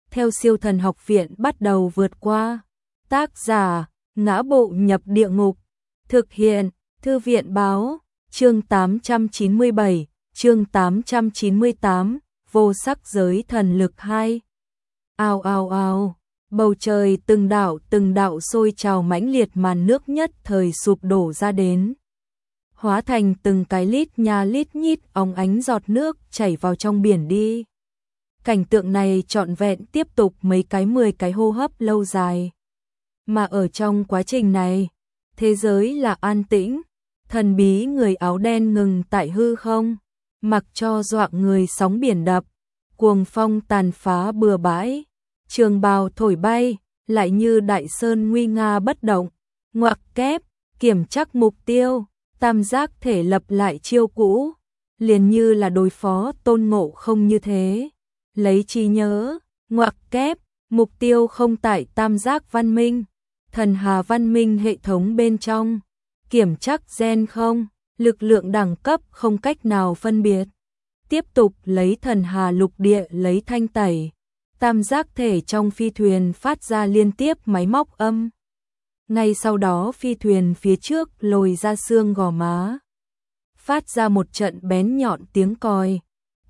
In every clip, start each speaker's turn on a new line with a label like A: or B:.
A: theo Siêu Thần Học Viện bắt đầu vượt qua. Tác giả: Ngã Bộ Nhập Địa Ngục. Thực hiện: Thư viện báo. Chương 897, chương 898, Vô Sắc Giới Thần Lực 2. Ào ào ào, bầu trời từng đạo sôi trào mãnh liệt, màn nước nhất thời sụp đổ ra đến, hóa thành từng cái lít nha lít nhít óng ánh giọt nước chảy vào trong biển đi. Cảnh tượng này trọn vẹn tiếp tục mấy cái 10 cái hô hấp lâu dài. Mà ở trong quá trình này, thế giới là an tĩnh, thần bí người áo đen ngừng tại hư không, mặc cho doạng người sóng biển đập, cuồng phong tàn phá bừa bãi, trường bào thổi bay, lại như đại sơn nguy nga bất động. Ngoặc kép, kiểm chắc mục tiêu, tam giác thể lập lại chiêu cũ, liền như là đối phó Tôn Ngộ Không như thế. Lấy trí nhớ, ngoặc kép, mục tiêu không tại tam giác văn minh, thần hà văn minh hệ thống bên trong. Kiểm chắc gen không, lực lượng đẳng cấp không cách nào phân biệt. Tiếp tục lấy thần hà lục địa lấy thanh tẩy. Tam giác thể trong phi thuyền phát ra liên tiếp máy móc âm. Ngay sau đó phi thuyền phía trước lồi ra xương gò má, phát ra một trận bén nhọn tiếng còi.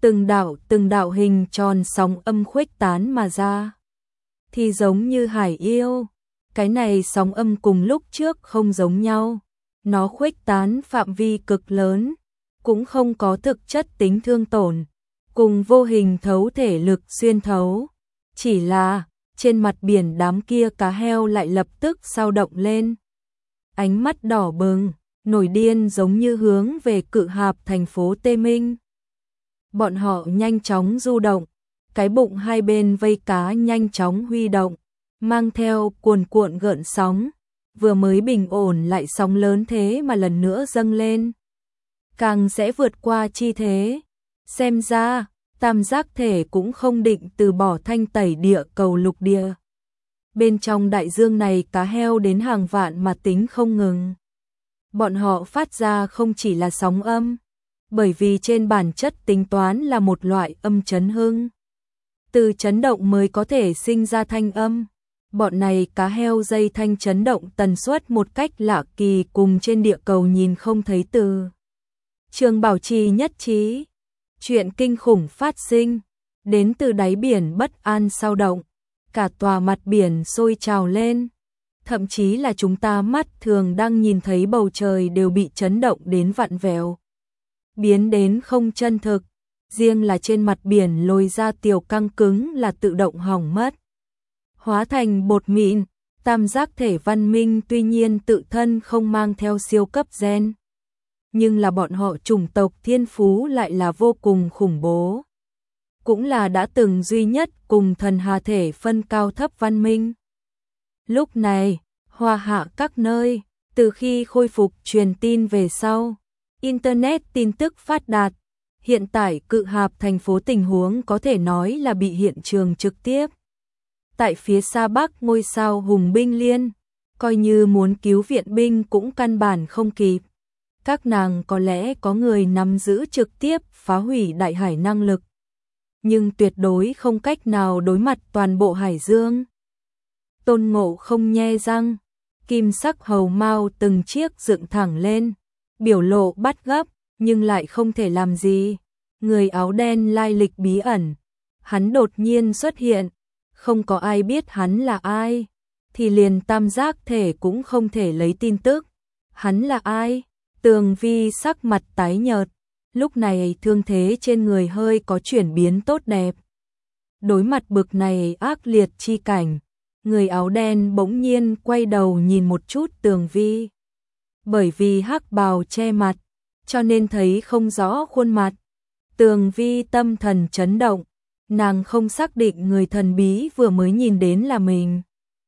A: Từng đạo hình tròn sóng âm khuếch tán mà ra. Thì giống như hải yêu. Cái này sóng âm cùng lúc trước không giống nhau. Nó khuếch tán phạm vi cực lớn, cũng không có thực chất tính thương tổn, cùng vô hình thấu thể lực xuyên thấu. Chỉ là, trên mặt biển đám kia cá heo lại lập tức sao động lên. Ánh mắt đỏ bừng, nổi điên giống như hướng về Cự Hạp thành phố Tê Minh. Bọn họ nhanh chóng du động, cái bụng hai bên vây cá nhanh chóng huy động, mang theo cuồn cuộn gợn sóng, vừa mới bình ổn lại sóng lớn thế mà lần nữa dâng lên. Càng sẽ vượt qua chi thế. Xem ra, tam giác thể cũng không định từ bỏ thanh tẩy địa cầu lục địa. Bên trong đại dương này cá heo đến hàng vạn mà tính không ngừng. Bọn họ phát ra không chỉ là sóng âm, bởi vì trên bản chất tính toán là một loại âm chấn hưng. Từ chấn động mới có thể sinh ra thanh âm. Bọn này cá heo dây thanh chấn động tần suất một cách lạ kỳ cùng trên địa cầu nhìn không thấy từ. Trường bảo trì nhất trí. Chuyện kinh khủng phát sinh. Đến từ đáy biển bất an sao động. Cả tòa mặt biển sôi trào lên. Thậm chí là chúng ta mắt thường đang nhìn thấy bầu trời đều bị chấn động đến vặn vẹo, biến đến không chân thực. Riêng là trên mặt biển lồi ra tiểu căng cứng là tự động hỏng mất, hóa thành bột mịn. Tam giác thể văn minh tuy nhiên tự thân không mang theo siêu cấp gen, nhưng là bọn họ chủng tộc thiên phú lại là vô cùng khủng bố. Cũng là đã từng duy nhất cùng thần hà thể phân cao thấp văn minh. Lúc này, Hoa Hạ các nơi, từ khi khôi phục truyền tin về sau, Internet tin tức phát đạt. Hiện tại Cự Hạp thành phố tình huống có thể nói là bị hiện trường trực tiếp. Tại phía xa bắc ngôi sao hùng binh liên, coi như muốn cứu viện binh cũng căn bản không kịp. Các nàng có lẽ có người nắm giữ trực tiếp phá hủy đại hải năng lực, nhưng tuyệt đối không cách nào đối mặt toàn bộ hải dương. Tôn Ngộ Không nhe răng, kim sắc hầu mao từng chiếc dựng thẳng lên, biểu lộ bắt gấp, nhưng lại không thể làm gì. Người áo đen lai lịch bí ẩn, hắn đột nhiên xuất hiện, không có ai biết hắn là ai, thì liền tam giác thể cũng không thể lấy tin tức. Hắn là ai? Tường Vi sắc mặt tái nhợt, lúc này thương thế trên người hơi có chuyển biến tốt đẹp. Đối mặt bực này ác liệt chi cảnh, người áo đen bỗng nhiên quay đầu nhìn một chút Tường Vi. Bởi vì hắc bào che mặt, cho nên thấy không rõ khuôn mặt. Tường Vi tâm thần chấn động, nàng không xác định người thần bí vừa mới nhìn đến là mình,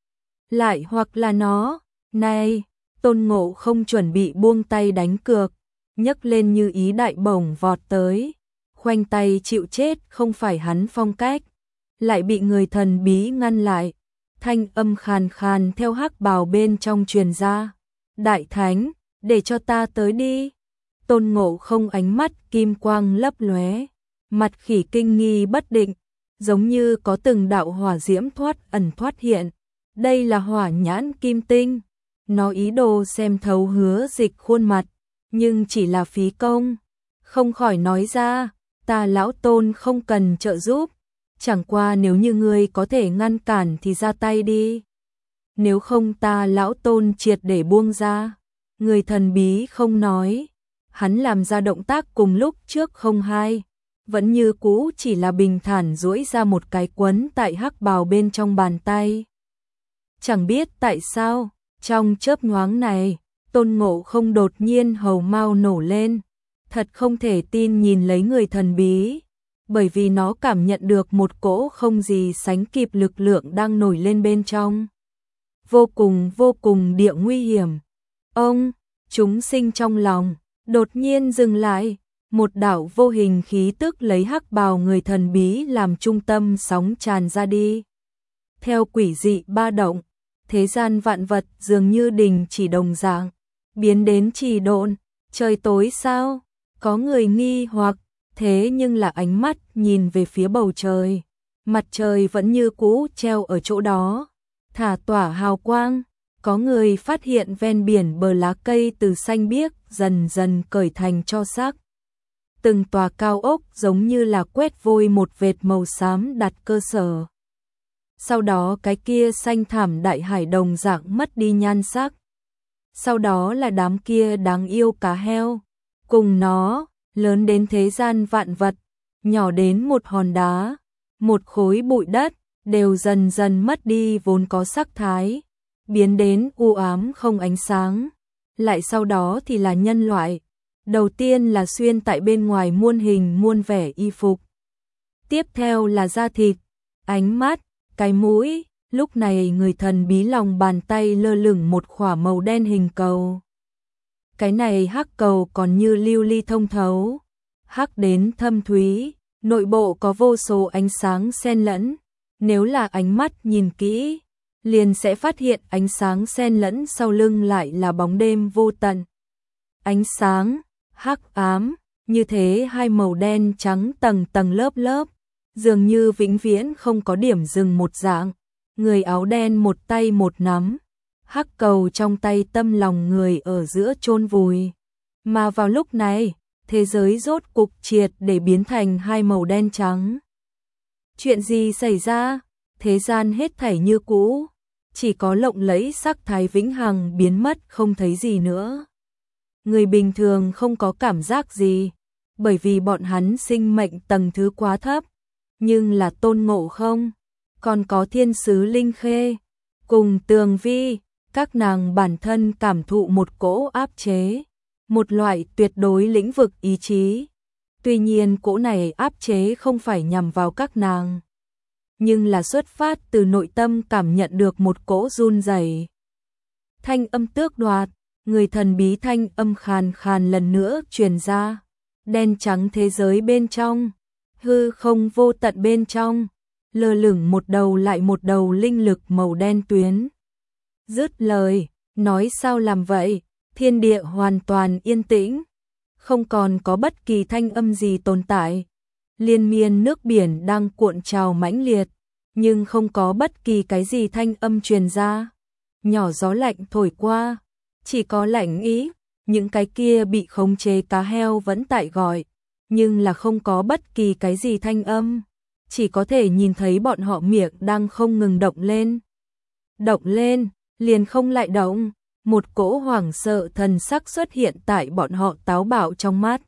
A: lại hoặc là nó. Này, Tôn Ngộ Không chuẩn bị buông tay đánh cược, nhấc lên như ý đại bổng vọt tới, khoanh tay chịu chết không phải hắn phong cách, lại bị người thần bí ngăn lại. Thanh âm khàn khàn theo hắc bào bên trong truyền ra. Đại Thánh, để cho ta tới đi. Tôn Ngộ Không ánh mắt kim quang lấp lóe, mặt khỉ kinh nghi bất định, giống như có từng đạo hỏa diễm thoát ẩn thoát hiện. Đây là hỏa nhãn kim tinh. Nó ý đồ xem thấu Hứa Dịch khuôn mặt, nhưng chỉ là phí công. Không khỏi nói ra, ta lão Tôn không cần trợ giúp. Chẳng qua nếu như ngươi có thể ngăn cản thì ra tay đi. Nếu không ta lão Tôn triệt để buông ra. Người thần bí không nói. Hắn làm ra động tác cùng lúc trước không hai. Vẫn như cũ chỉ là bình thản duỗi ra một cái quấn tại hắc bào bên trong bàn tay. Chẳng biết tại sao, trong chớp nhoáng này, Tôn Ngộ Không đột nhiên hầu mau nổ lên. Thật không thể tin nhìn lấy người thần bí, bởi vì nó cảm nhận được một cỗ không gì sánh kịp lực lượng đang nổi lên bên trong. Vô cùng địa nguy hiểm. Ông, chúng sinh trong lòng, đột nhiên dừng lại, một đạo vô hình khí tức lấy hắc bào người thần bí làm trung tâm sóng tràn ra đi. Theo quỷ dị ba động, thế gian vạn vật dường như đình chỉ đồng dạng, biến đến trì độn, trời tối sao? Có người nghi hoặc, thế nhưng là ánh mắt nhìn về phía bầu trời, mặt trời vẫn như cũ treo ở chỗ đó, thả tỏa hào quang. Có người phát hiện ven biển bờ lá cây từ xanh biếc dần dần cởi thành tro xác. Từng tòa cao ốc giống như là quét vôi một vệt màu xám đặt cơ sở. Sau đó cái kia xanh thảm đại hải đồng dạng mất đi nhan sắc. Sau đó là đám kia đáng yêu cá heo. Cùng nó, lớn đến thế gian vạn vật, nhỏ đến một hòn đá, một khối bụi đất, đều dần dần mất đi vốn có sắc thái, biến đến u ám không ánh sáng. Lại sau đó thì là nhân loại. Đầu tiên là xuyên tại bên ngoài muôn hình muôn vẻ y phục. Tiếp theo là da thịt, ánh mắt, cái mũi. Lúc này người thần bí lòng bàn tay lơ lửng một khỏa màu đen hình cầu. Cái này hắc cầu còn như lưu ly thông thấu, hắc đến thâm thúy, nội bộ có vô số ánh sáng xen lẫn. Nếu là ánh mắt nhìn kỹ, liền sẽ phát hiện ánh sáng xen lẫn sau lưng lại là bóng đêm vô tận. Ánh sáng, hắc ám, như thế hai màu đen trắng tầng tầng lớp lớp, dường như vĩnh viễn không có điểm dừng một dạng. Người áo đen một tay một nắm, hắc cầu trong tay tâm lòng người ở giữa chôn vùi. Mà vào lúc này, thế giới rốt cục triệt để biến thành hai màu đen trắng. Chuyện gì xảy ra? Thế gian hết thảy như cũ, chỉ có lộng lẫy sắc thái vĩnh hằng biến mất không thấy gì nữa. Người bình thường không có cảm giác gì, bởi vì bọn hắn sinh mệnh tầng thứ quá thấp, nhưng là Tôn Ngộ Không, còn có Thiên Sứ Linh Khê, cùng Tường Vi, các nàng bản thân cảm thụ một cỗ áp chế, một loại tuyệt đối lĩnh vực ý chí. Tuy nhiên cỗ này áp chế không phải nhằm vào các nàng, nhưng là xuất phát từ nội tâm cảm nhận được một cỗ run rẩy. Thanh âm tước đoạt, người thần bí thanh âm khàn khàn lần nữa truyền ra. Đen trắng thế giới bên trong, hư không vô tận bên trong, lơ lửng một đầu lại một đầu linh lực màu đen tuyến. Dứt lời, nói sao làm vậy, thiên địa hoàn toàn yên tĩnh, không còn có bất kỳ thanh âm gì tồn tại. Liên miên nước biển đang cuộn trào mãnh liệt, nhưng không có bất kỳ cái gì thanh âm truyền ra. Nhỏ gió lạnh thổi qua, chỉ có lạnh ý, những cái kia bị khống chế cá heo vẫn tại gọi, nhưng là không có bất kỳ cái gì thanh âm, chỉ có thể nhìn thấy bọn họ miệng đang không ngừng động lên. Động lên, liền không lại động, một cỗ hoảng sợ thần sắc xuất hiện tại bọn họ táo bạo trong mắt.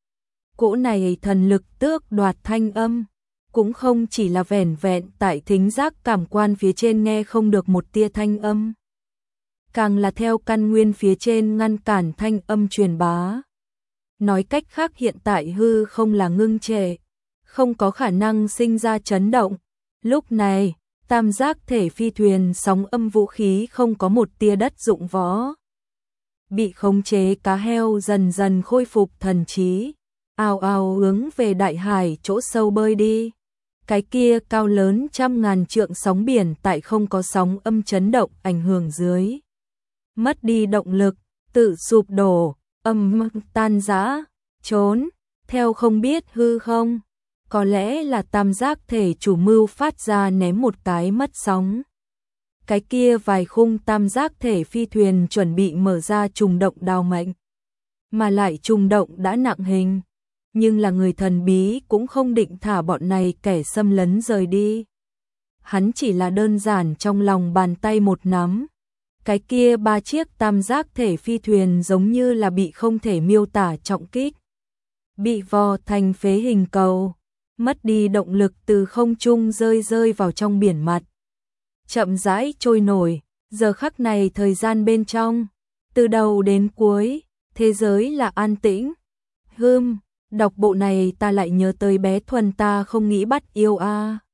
A: Cỗ này thần lực tước đoạt thanh âm, cũng không chỉ là vẻn vẹn tại thính giác cảm quan phía trên nghe không được một tia thanh âm, càng là theo căn nguyên phía trên ngăn cản thanh âm truyền bá. Nói cách khác hiện tại hư không là ngưng trệ, không có khả năng sinh ra chấn động. Lúc này, tam giác thể phi thuyền sóng âm vũ khí không có một tia đất dụng võ. Bị khống chế cá heo dần dần khôi phục thần trí, ào ào hướng về đại hải chỗ sâu bơi đi. Cái kia cao lớn trăm ngàn trượng sóng biển tại không có sóng âm chấn động ảnh hưởng dưới, mất đi động lực, tự sụp đổ, tan rã, trốn, theo không biết hư không. có lẽ là tam giác thể chủ mưu phát ra ném một cái mất sóng. Cái kia vài khung tam giác thể phi thuyền chuẩn bị mở ra trùng động đào mệnh. Mà lại trùng động đã nặng hình. Nhưng là người thần bí cũng không định thả bọn này kẻ xâm lấn rời đi. Hắn chỉ là đơn giản trong lòng bàn tay một nắm. Cái kia 3 chiếc tam giác thể phi thuyền giống như là bị không thể miêu tả trọng kích. Bị vò thành phế hình cầu. Mất đi động lực từ không trung rơi vào trong biển mặt. Chậm rãi trôi nổi, giờ khắc này thời gian bên trong, từ đầu đến cuối, thế giới là an tĩnh. Đọc bộ này ta lại nhớ tới bé Thuần ta không nghĩ bắt yêu a.